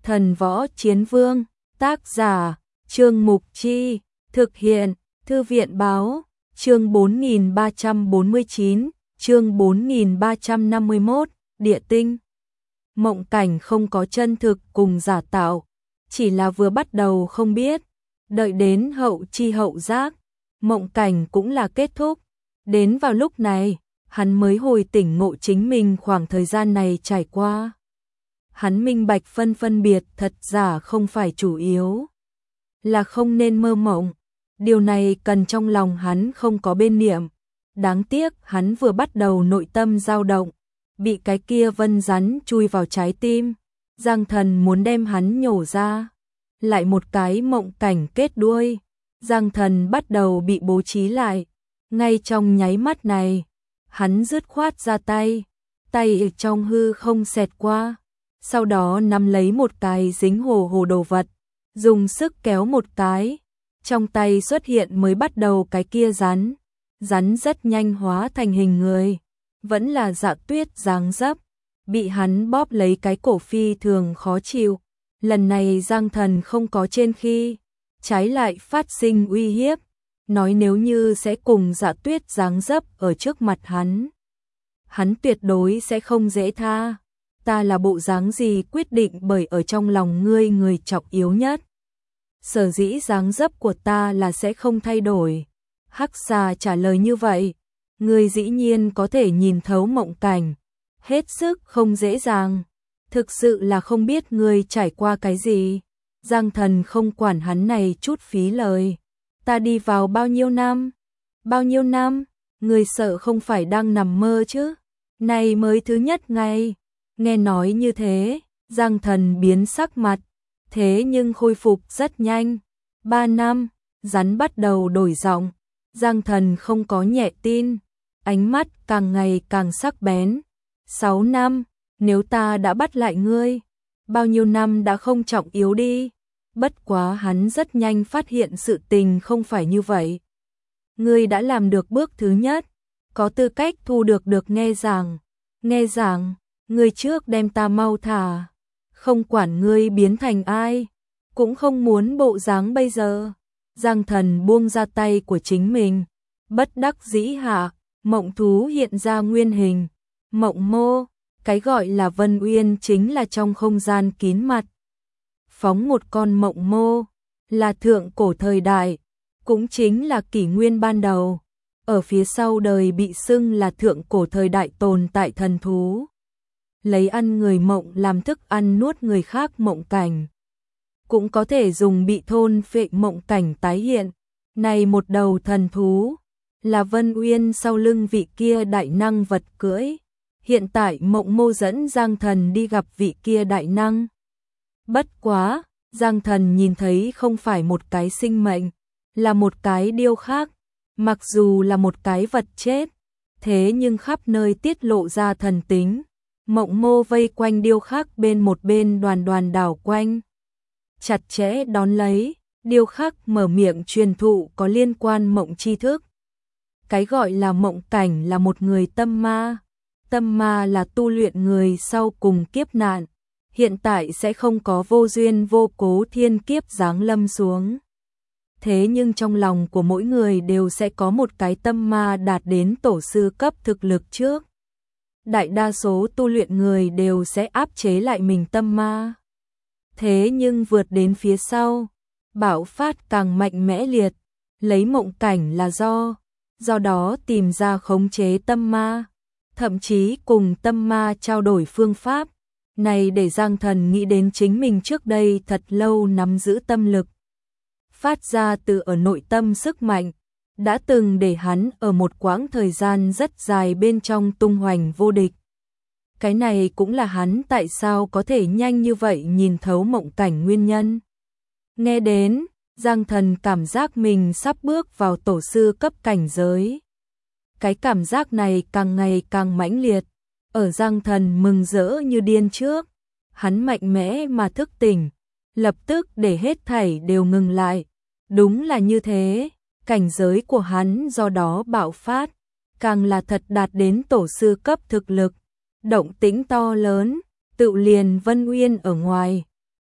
Thần Võ Chiến Vương, tác giả, Trương Mục Chi, thực hiện, Thư viện Báo, chương 4349, chương 4351, Địa Tinh. Mộng cảnh không có chân thực cùng giả tạo, chỉ là vừa bắt đầu không biết, đợi đến hậu chi hậu giác, mộng cảnh cũng là kết thúc. Đến vào lúc này, hắn mới hồi tỉnh ngộ chính mình khoảng thời gian này trải qua. Hắn minh bạch phân biệt thật giả không phải chủ yếu, là không nên mơ mộng. Điều này cần trong lòng hắn không có bên niệm. Đáng tiếc hắn vừa bắt đầu nội tâm dao động, bị cái kia vân rắn chui vào trái tim. Giang Thần muốn đem hắn nhổ ra. Lại một cái mộng cảnh kết đuôi. Giang Thần bắt đầu bị bố trí lại. Ngay trong nháy mắt này, hắn dứt khoát ra tay. Tay trong hư không xẹt qua. Sau đó nắm lấy một cái dính hồ đồ vật. Dùng sức kéo một cái. Trong tay xuất hiện mới bắt đầu cái kia rắn. Rắn rất nhanh hóa thành hình người. Vẫn là Dạ Tuyết dáng dấp. Bị hắn bóp lấy cái cổ phi thường khó chịu. Lần này Giang Thần không có trên khi. Trái lại phát sinh uy hiếp. Nói nếu như sẽ cùng Dạ Tuyết dáng dấp ở trước mặt hắn. Hắn tuyệt đối sẽ không dễ tha. Ta là bộ dáng gì quyết định bởi ở trong lòng ngươi người trọng yếu nhất. Sở dĩ dáng dấp của ta là sẽ không thay đổi. Hắc xà trả lời như vậy. Ngươi dĩ nhiên có thể nhìn thấu mộng cảnh. Hết sức không dễ dàng. Thực sự là không biết ngươi trải qua cái gì. Giang Thần không quản hắn này chút phí lời. Ta đi vào bao nhiêu năm? Bao nhiêu năm? Ngươi sợ không phải đang nằm mơ chứ? Này mới thứ nhất ngày. Nghe nói như thế, Giang Thần biến sắc mặt. Thế nhưng khôi phục rất nhanh. 3 năm, rắn bắt đầu đổi giọng. Giang Thần không có nhẹ tin. Ánh mắt càng ngày càng sắc bén. 6 năm, nếu ta đã bắt lại ngươi, bao nhiêu năm đã không trọng yếu đi. Bất quá hắn rất nhanh phát hiện sự tình không phải như vậy. Ngươi đã làm được bước thứ nhất, có tư cách thu được nghe giảng. Nghe giảng, ngươi trước đem ta mau thả. Không quản ngươi biến thành ai, cũng không muốn bộ dáng bây giờ. Giang Thần buông ra tay của chính mình, bất đắc dĩ hạ, mộng thú hiện ra nguyên hình. Mộng mô, cái gọi là Vân Uyên chính là trong không gian kín mặt. Phóng một con mộng mô, là thượng cổ thời đại, cũng chính là kỷ nguyên ban đầu. Ở phía sau đời bị xưng là thượng cổ thời đại tồn tại thần thú. Lấy ăn người mộng làm thức ăn nuốt người khác mộng cảnh. Cũng có thể dùng bị thôn phệ mộng cảnh tái hiện. Này một đầu thần thú, là Vân Uyên sau lưng vị kia đại năng vật cưỡi. Hiện tại mộng mô dẫn Giang Thần đi gặp vị kia đại năng. Bất quá, Giang Thần nhìn thấy không phải một cái sinh mệnh, là một cái điêu khắc. Mặc dù là một cái vật chết, thế nhưng khắp nơi tiết lộ ra thần tính. Mộng mô vây quanh điêu khắc bên một bên đoàn đảo quanh. Chặt chẽ đón lấy, điêu khắc mở miệng truyền thụ có liên quan mộng tri thức. Cái gọi là mộng cảnh là một người tâm ma. Tâm ma là tu luyện người sau cùng kiếp nạn. Hiện tại sẽ không có vô duyên vô cố thiên kiếp giáng lâm xuống. Thế nhưng trong lòng của mỗi người đều sẽ có một cái tâm ma đạt đến tổ sư cấp thực lực trước. Đại đa số tu luyện người đều sẽ áp chế lại mình tâm ma. Thế nhưng vượt đến phía sau, bạo phát càng mạnh mẽ liệt, lấy mộng cảnh là do đó tìm ra khống chế tâm ma, thậm chí cùng tâm ma trao đổi phương pháp. Này để Giang Thần nghĩ đến chính mình trước đây thật lâu nắm giữ tâm lực. Phát ra từ ở nội tâm sức mạnh, đã từng để hắn ở một quãng thời gian rất dài bên trong tung hoành vô địch. Cái này cũng là hắn tại sao có thể nhanh như vậy nhìn thấu mộng cảnh nguyên nhân. Nghe đến, Giang Thần cảm giác mình sắp bước vào tổ sư cấp cảnh giới. Cái cảm giác này càng ngày càng mãnh liệt. Ở Giang Thần mừng rỡ như điên trước, hắn mạnh mẽ mà thức tỉnh, lập tức để hết thảy đều ngừng lại. Đúng là như thế, cảnh giới của hắn do đó bạo phát, càng là thật đạt đến tổ sư cấp thực lực. Động tĩnh to lớn, tự liền Vân Uyên ở ngoài,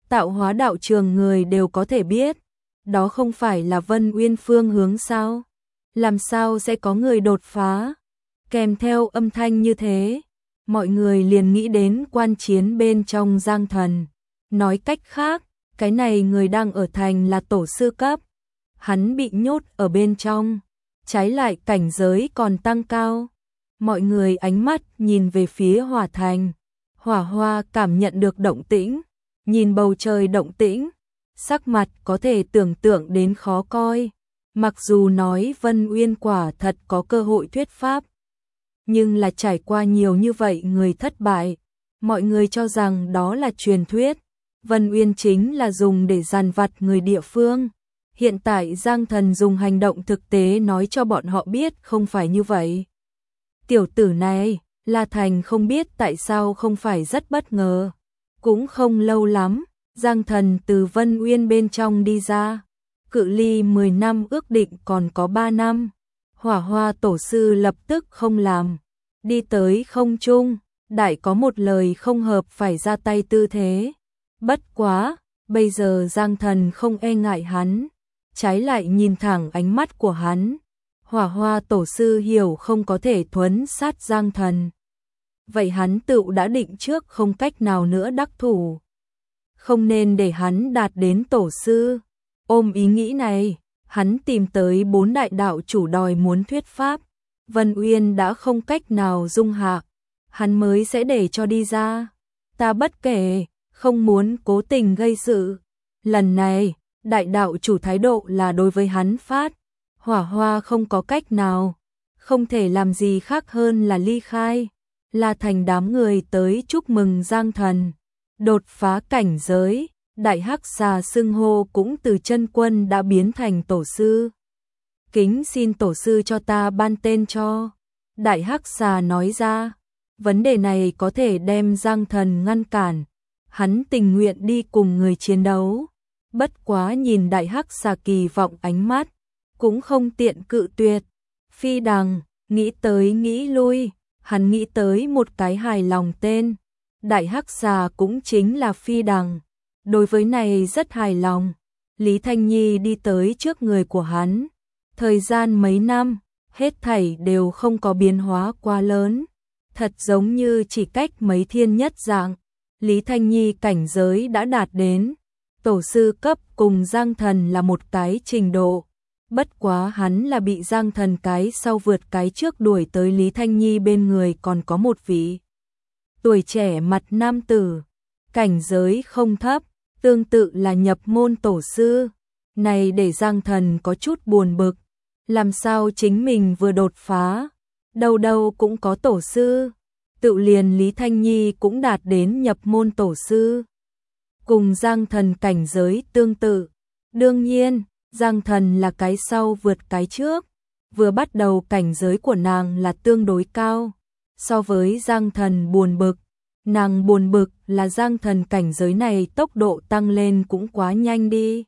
Tạo hóa đạo trường người đều có thể biết, đó không phải là Vân Uyên phương hướng sao? Làm sao sẽ có người đột phá? Kèm theo âm thanh như thế, mọi người liền nghĩ đến quan chiến bên trong Giang Thần. Nói cách khác, cái này người đang ở thành là tổ sư cấp. Hắn bị nhốt ở bên trong, trái lại cảnh giới còn tăng cao. Mọi người ánh mắt nhìn về phía Hỏa Thành. Hỏa Hoa cảm nhận được động tĩnh, nhìn bầu trời động tĩnh, sắc mặt có thể tưởng tượng đến khó coi. Mặc dù nói Vân Uyên quả thật có cơ hội thuyết pháp, nhưng là trải qua nhiều như vậy người thất bại, mọi người cho rằng đó là truyền thuyết. Vân Uyên chính là dùng để dằn vặt người địa phương. Hiện tại Giang Thần dùng hành động thực tế nói cho bọn họ biết không phải như vậy. Tiểu tử này, La Thành không biết tại sao không phải rất bất ngờ. Cũng không lâu lắm, Giang Thần từ Vân Uyên bên trong đi ra. Cự ly 10 năm ước định còn có 3 năm. Hỏa Hoa tổ sư lập tức không làm. Đi tới không trung, đại có một lời không hợp phải ra tay tư thế. Bất quá, bây giờ Giang Thần không e ngại hắn, trái lại nhìn thẳng ánh mắt của hắn. Hỏa Hoa tổ sư hiểu không có thể thuấn sát Giang Thần. Vậy hắn tự đã định trước không cách nào nữa đắc thủ. Không nên để hắn đạt đến tổ sư. Ôm ý nghĩ này, hắn tìm tới 4 đại đạo chủ đòi muốn thuyết pháp. Vân Uyên đã không cách nào dung hạ, hắn mới sẽ để cho đi ra. Ta bất kể, không muốn cố tình gây sự. Lần này, đại đạo chủ thái độ là đối với hắn phát. Hỏa Hoa không có cách nào, không thể làm gì khác hơn là ly khai. La Thành đám người tới chúc mừng Giang Thần đột phá cảnh giới. Đại Hắc Xà xưng hô cũng từ chân quân đã biến thành tổ sư. Kính xin tổ sư cho ta ban tên cho. Đại Hắc Xà nói ra, vấn đề này có thể đem Giang Thần ngăn cản. Hắn tình nguyện đi cùng người chiến đấu. Bất quá nhìn Đại Hắc Xà kỳ vọng ánh mắt, cũng không tiện cự tuyệt. Phi Đằng, nghĩ tới nghĩ lui, hắn nghĩ tới một cái hài lòng tên. Đại Hắc Xà cũng chính là Phi Đằng. Đối với này rất hài lòng. Lý Thanh Nhi đi tới trước người của hắn. Thời gian mấy năm, hết thảy đều không có biến hóa quá lớn. Thật giống như chỉ cách mấy thiên nhất dạng. Lý Thanh Nhi cảnh giới đã đạt đến tổ sư cấp, cùng Giang Thần là một cái trình độ. Bất quá hắn là bị Giang Thần cái sau vượt cái trước đuổi tới. Lý Thanh Nhi bên người còn có một vị tuổi trẻ mặt nam tử, cảnh giới không thấp, tương tự là nhập môn tổ sư. Này để Giang Thần có chút buồn bực, làm sao chính mình vừa đột phá, đâu đâu cũng có tổ sư, tự liền Lý Thanh Nhi cũng đạt đến nhập môn tổ sư. Cùng Giang Thần cảnh giới tương tự, đương nhiên, Giang Thần là cái sau vượt cái trước, vừa bắt đầu cảnh giới của nàng là tương đối cao. So với Giang Thần buồn bực, nàng buồn bực là Giang Thần cảnh giới này tốc độ tăng lên cũng quá nhanh đi.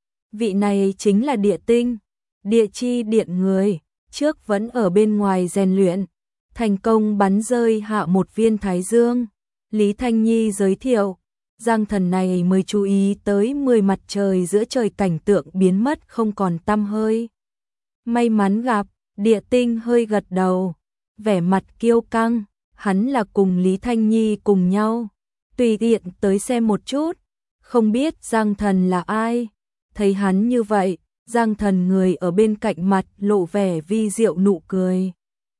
Vị này chính là Địa Tinh, Địa Chi Điện người, trước vẫn ở bên ngoài rèn luyện, thành công bắn rơi hạ một viên thái dương. Lý Thanh Nhi giới thiệu, Giang Thần này mới chú ý tới 10 mặt trời giữa trời cảnh tượng biến mất không còn tăm hơi. May mắn gặp, Địa Tinh hơi gật đầu, vẻ mặt kiêu căng, hắn là cùng Lý Thanh Nhi cùng nhau, tùy tiện tới xem một chút, không biết Giang Thần là ai. Thấy hắn như vậy, Giang Thần người ở bên cạnh mặt lộ vẻ vi diệu nụ cười.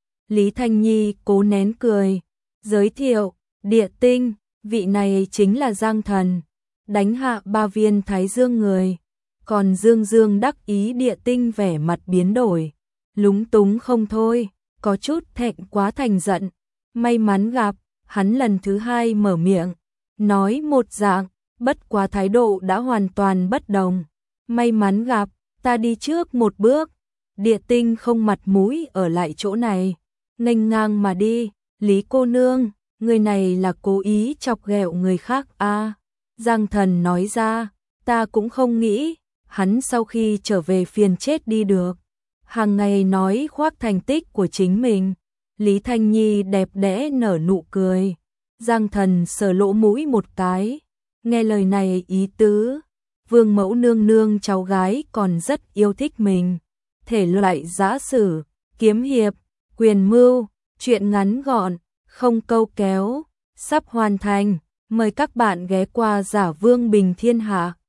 Lý Thanh Nhi cố nén cười, giới thiệu, Địa Tinh, vị này chính là Giang Thần, đánh hạ 3 viên thái dương người. Còn Dương Dương đắc ý. Địa Tinh vẻ mặt biến đổi, lúng túng không thôi, có chút thẹn quá thành giận. May mắn gặp, hắn lần thứ 2 mở miệng, nói một dạng, bất quá thái độ đã hoàn toàn bất đồng. May mắn gặp, ta đi trước một bước. Địa Tinh không mặt mũi ở lại chỗ này, nghênh ngang mà đi. Lý cô nương, người này là cố ý chọc ghẹo người khác à? Giang Thần nói ra, ta cũng không nghĩ, hắn sau khi trở về phiền chết đi được. Hàng ngày nói khoác thành tích của chính mình. Lý Thanh Nhi đẹp đẽ nở nụ cười. Giang Thần sờ lỗ mũi một cái, Nghe lời này ý tứ, Vương mẫu nương nương cháu gái còn rất yêu thích mình. Thể loại giã sử, kiếm hiệp, quyền mưu, truyện ngắn gọn, không câu kéo, sắp hoàn thành. Mời các bạn ghé qua Giả Vương Bình Thiên Hạ.